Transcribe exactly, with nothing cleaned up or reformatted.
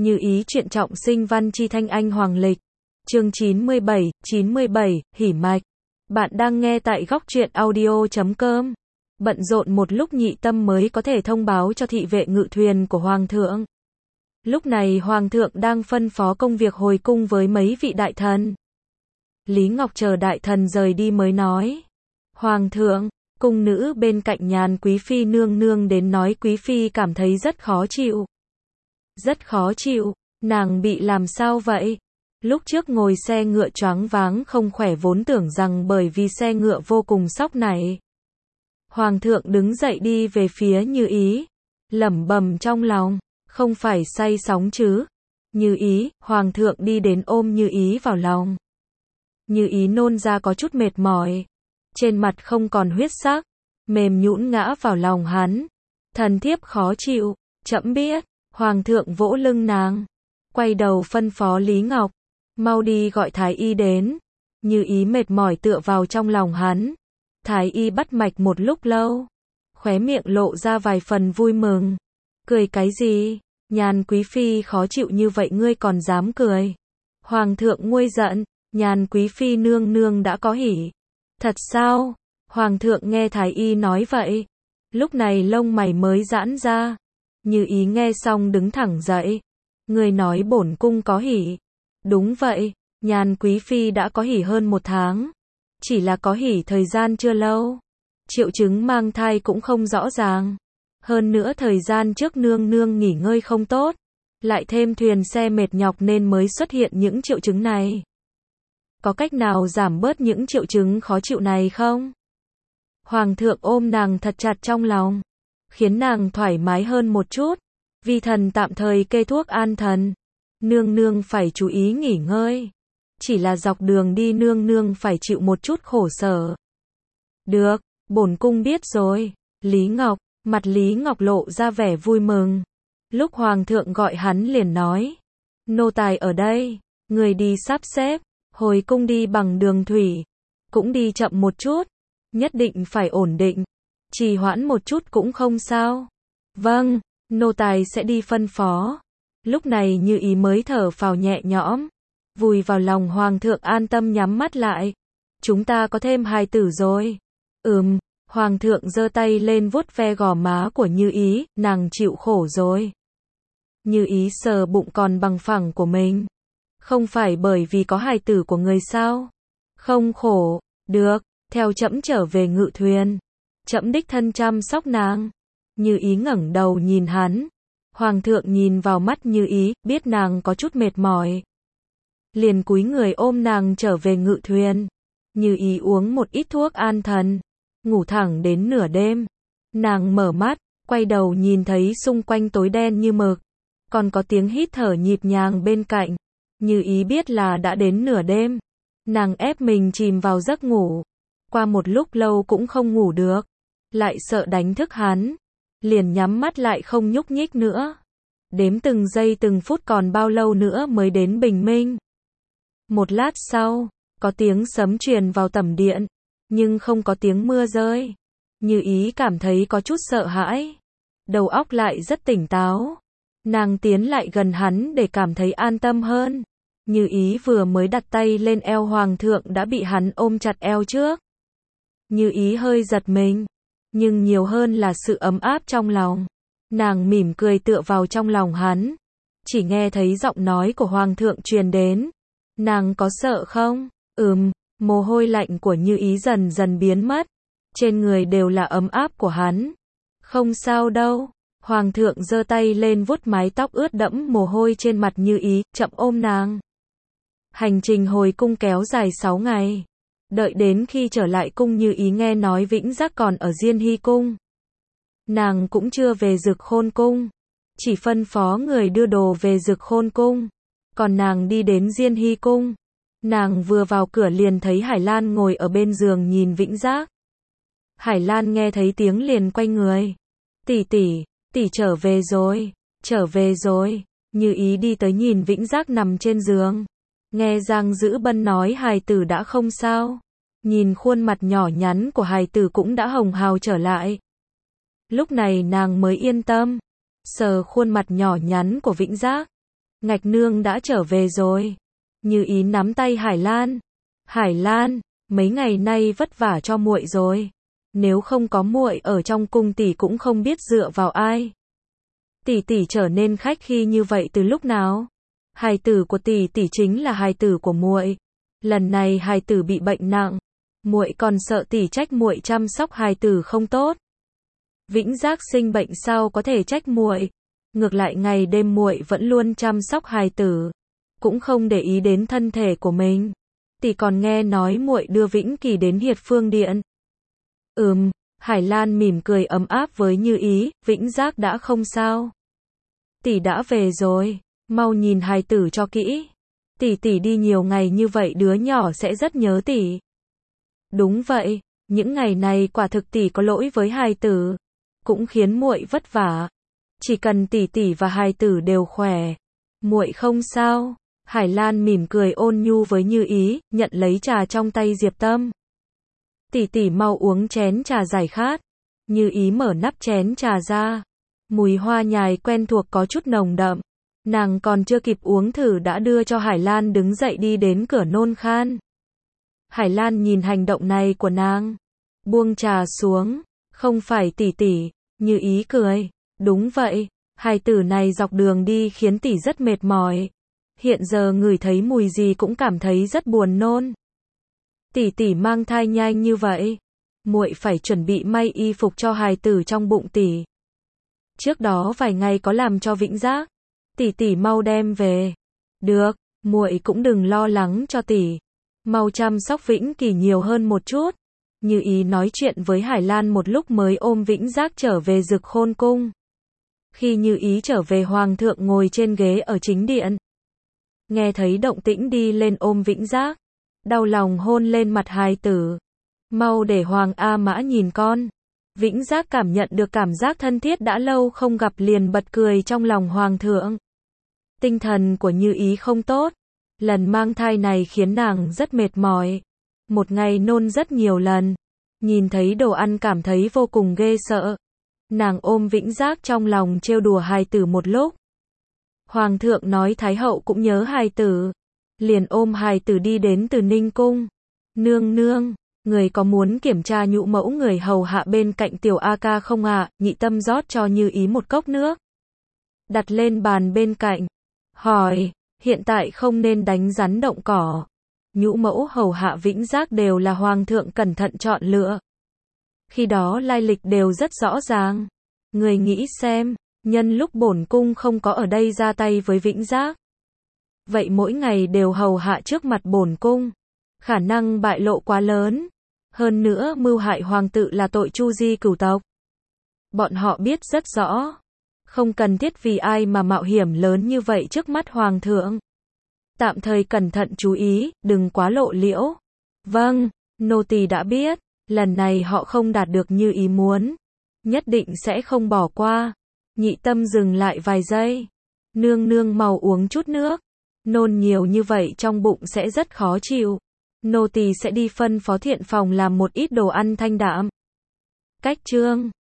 Như ý truyện trọng sinh văn chi thanh anh hoàng lịch. Chương chín mươi bảy, chín mươi bảy, hỉ mạch. Bạn đang nghe tại góc truyện audio chấm com. Bận rộn một lúc Nhị Tâm mới có thể thông báo cho thị vệ ngự thuyền của Hoàng thượng. Lúc này Hoàng thượng đang phân phó công việc hồi cung với mấy vị đại thần. Lý Ngọc chờ đại thần rời đi mới nói. Hoàng thượng, cung nữ bên cạnh Nhàn Quý Phi nương nương đến nói Quý Phi cảm thấy rất khó chịu. Rất khó chịu, nàng bị làm sao vậy? Lúc trước ngồi xe ngựa choáng váng không khỏe vốn tưởng rằng bởi vì xe ngựa vô cùng sóc này. Hoàng thượng đứng dậy đi về phía Như Ý, lẩm bẩm trong lòng, không phải say sóng chứ? Như Ý, Hoàng thượng đi đến ôm Như Ý vào lòng. Như Ý nôn ra có chút mệt mỏi, trên mặt không còn huyết sắc, mềm nhũn ngã vào lòng hắn. Thần thiếp khó chịu, trẫm biết. Hoàng thượng vỗ lưng nàng, quay đầu phân phó Lý Ngọc, mau đi gọi Thái Y đến. Như Ý mệt mỏi tựa vào trong lòng hắn. Thái Y bắt mạch một lúc lâu, khóe miệng lộ ra vài phần vui mừng. Cười cái gì? Nhàn Quý Phi khó chịu như vậy ngươi còn dám cười? Hoàng thượng nguôi giận, Nhàn Quý Phi nương nương đã có hỉ. Thật sao? Hoàng thượng nghe Thái Y nói vậy, lúc này lông mày mới giãn ra. Như Ý nghe xong đứng thẳng dậy. Người nói bổn cung có hỉ. Đúng vậy, Nhàn Quý Phi đã có hỉ hơn một tháng. Chỉ là có hỉ thời gian chưa lâu. Triệu chứng mang thai cũng không rõ ràng. Hơn nữa thời gian trước nương nương nghỉ ngơi không tốt. Lại thêm thuyền xe mệt nhọc nên mới xuất hiện những triệu chứng này. Có cách nào giảm bớt những triệu chứng khó chịu này không? Hoàng thượng ôm nàng thật chặt trong lòng, khiến nàng thoải mái hơn một chút. Vi thần tạm thời kê thuốc an thần. Nương nương phải chú ý nghỉ ngơi. Chỉ là dọc đường đi nương nương phải chịu một chút khổ sở. Được, bổn cung biết rồi. Lý Ngọc, mặt Lý Ngọc lộ ra vẻ vui mừng. Lúc Hoàng thượng gọi hắn liền nói. Nô tài ở đây, người đi sắp xếp. Hồi cung đi bằng đường thủy. Cũng đi chậm một chút. Nhất định phải ổn định. Trì hoãn một chút cũng không sao. Vâng, nô tài sẽ đi phân phó. Lúc này Như Ý mới thở phào nhẹ nhõm, vùi vào lòng Hoàng thượng an tâm nhắm mắt lại. Chúng ta có thêm hài tử rồi. Ừm, Hoàng thượng giơ tay lên vuốt ve gò má của Như Ý, nàng chịu khổ rồi. Như Ý sờ bụng còn bằng phẳng của mình. Không phải bởi vì có hài tử của người sao? Không khổ, được, theo trẫm trở về ngự thuyền. Trẫm đích thân chăm sóc nàng. Như Ý ngẩng đầu nhìn hắn. Hoàng thượng nhìn vào mắt Như Ý, biết nàng có chút mệt mỏi. Liền cúi người ôm nàng trở về ngự thuyền. Như Ý uống một ít thuốc an thần, ngủ thẳng đến nửa đêm. Nàng mở mắt, quay đầu nhìn thấy xung quanh tối đen như mực. Còn có tiếng hít thở nhịp nhàng bên cạnh. Như Ý biết là đã đến nửa đêm. Nàng ép mình chìm vào giấc ngủ. Qua một lúc lâu cũng không ngủ được. Lại sợ đánh thức hắn. Liền nhắm mắt lại không nhúc nhích nữa. Đếm từng giây từng phút còn bao lâu nữa mới đến bình minh. Một lát sau, có tiếng sấm truyền vào tẩm điện. Nhưng không có tiếng mưa rơi. Như Ý cảm thấy có chút sợ hãi. Đầu óc lại rất tỉnh táo. Nàng tiến lại gần hắn để cảm thấy an tâm hơn. Như Ý vừa mới đặt tay lên eo Hoàng thượng đã bị hắn ôm chặt eo trước. Như Ý hơi giật mình. Nhưng nhiều hơn là sự ấm áp trong lòng. Nàng mỉm cười tựa vào trong lòng hắn. Chỉ nghe thấy giọng nói của Hoàng thượng truyền đến. Nàng có sợ không? Ừm, mồ hôi lạnh của Như Ý dần dần biến mất. Trên người đều là ấm áp của hắn. Không sao đâu. Hoàng thượng giơ tay lên vuốt mái tóc ướt đẫm mồ hôi trên mặt Như Ý, chậm ôm nàng. Hành trình hồi cung kéo dài sáu ngày. Đợi đến khi trở lại cung Như Ý nghe nói Vĩnh Giác còn ở Diên Hy cung. Nàng cũng chưa về Dực Khôn cung. Chỉ phân phó người đưa đồ về Dực Khôn cung. Còn nàng đi đến Diên Hy cung. Nàng vừa vào cửa liền thấy Hải Lan ngồi ở bên giường nhìn Vĩnh Giác. Hải Lan nghe thấy tiếng liền quay người. Tỷ tỷ, tỷ trở về rồi, trở về rồi. Như Ý đi tới nhìn Vĩnh Giác nằm trên giường. Nghe Giang Dữ Bân nói hài tử đã không sao. Nhìn khuôn mặt nhỏ nhắn của hài tử cũng đã hồng hào trở lại. Lúc này nàng mới yên tâm. Sờ khuôn mặt nhỏ nhắn của Vĩnh Giác. Ngạch nương đã trở về rồi. Như ý nắm tay Hải Lan. Hải Lan, mấy ngày nay vất vả cho muội rồi. Nếu không có muội ở trong cung tỷ cũng không biết dựa vào ai. Tỷ tỷ trở nên khách khi như vậy từ lúc nào? Hài tử của tỷ tỷ chính là hài tử của muội. Lần này hài tử bị bệnh nặng, muội còn sợ tỷ trách muội chăm sóc hài tử không tốt. Vĩnh Giác sinh bệnh sao có thể trách muội? Ngược lại ngày đêm muội vẫn luôn chăm sóc hài tử, cũng không để ý đến thân thể của mình. Tỷ còn nghe nói muội đưa Vĩnh Kỳ đến Hiệt Phương Điện. Ừm, Hải Lan mỉm cười ấm áp với Như Ý, Vĩnh Giác đã không sao. Tỷ đã về rồi, mau nhìn hài tử cho kỹ. Tỷ tỷ đi nhiều ngày như vậy đứa nhỏ sẽ rất nhớ tỷ. Đúng vậy, những ngày này quả thực tỷ có lỗi với hài tử, cũng khiến muội vất vả. Chỉ cần tỷ tỷ và hài tử đều khỏe, muội không sao. Hải Lan mỉm cười ôn nhu với Như Ý, nhận lấy trà trong tay Diệp Tâm. Tỷ tỷ mau uống chén trà giải khát. Như Ý mở nắp chén trà ra. Mùi hoa nhài quen thuộc có chút nồng đậm. Nàng còn chưa kịp uống thử đã đưa cho Hải Lan đứng dậy đi đến cửa nôn khan. Hải Lan nhìn hành động này của nàng, buông trà xuống. Không phải tỷ tỷ. Như Ý cười. Đúng vậy, hài tử này dọc đường đi khiến tỷ rất mệt mỏi. Hiện giờ ngửi thấy mùi gì cũng cảm thấy rất buồn nôn. Tỷ tỷ mang thai nhanh như vậy, muội phải chuẩn bị may y phục cho hài tử trong bụng tỷ. Trước đó vài ngày có làm cho Vĩnh Giác, tỷ tỷ mau đem về. Được, muội cũng đừng lo lắng cho tỷ. Mau chăm sóc Vĩnh Kỳ nhiều hơn một chút. Như Ý nói chuyện với Hải Lan một lúc mới ôm Vĩnh Giác trở về Dực Khôn cung. Khi Như Ý trở về hoàng thượng ngồi trên ghế ở chính điện. Nghe thấy động tĩnh đi lên ôm Vĩnh Giác. Đau lòng hôn lên mặt hài tử. Mau để Hoàng A Mã nhìn con. Vĩnh Giác cảm nhận được cảm giác thân thiết đã lâu không gặp liền bật cười trong lòng hoàng thượng. Tinh thần của Như Ý không tốt. Lần mang thai này khiến nàng rất mệt mỏi. Một ngày nôn rất nhiều lần. Nhìn thấy đồ ăn cảm thấy vô cùng ghê sợ. Nàng ôm Vĩnh Giác trong lòng trêu đùa hài tử một lúc. Hoàng thượng nói Thái hậu cũng nhớ hài tử. Liền ôm hài tử đi đến Từ Ninh cung. Nương nương, người có muốn kiểm tra nhũ mẫu người hầu hạ bên cạnh tiểu A ca không ạ? À? Nhị Tâm rót cho Như Ý một cốc nước. Đặt lên bàn bên cạnh. Hỏi, hiện tại không nên đánh rắn động cỏ. Nhũ mẫu hầu hạ Vĩnh Giác đều là hoàng thượng cẩn thận chọn lựa. Khi đó lai lịch đều rất rõ ràng. Người nghĩ xem, nhân lúc bổn cung không có ở đây ra tay với Vĩnh Giác. Vậy mỗi ngày đều hầu hạ trước mặt bổn cung. Khả năng bại lộ quá lớn. Hơn nữa mưu hại hoàng tử là tội chu di cửu tộc. Bọn họ biết rất rõ. Không cần thiết vì ai mà mạo hiểm lớn như vậy trước mắt hoàng thượng. Tạm thời cẩn thận chú ý, đừng quá lộ liễu. Vâng, nô tỳ đã biết. Lần này họ không đạt được như ý muốn. Nhất định sẽ không bỏ qua. Nhị Tâm dừng lại vài giây. Nương nương mau uống chút nước. Nôn nhiều như vậy trong bụng sẽ rất khó chịu. Nô tỳ sẽ đi phân phó thiện phòng làm một ít đồ ăn thanh đạm. Cách chương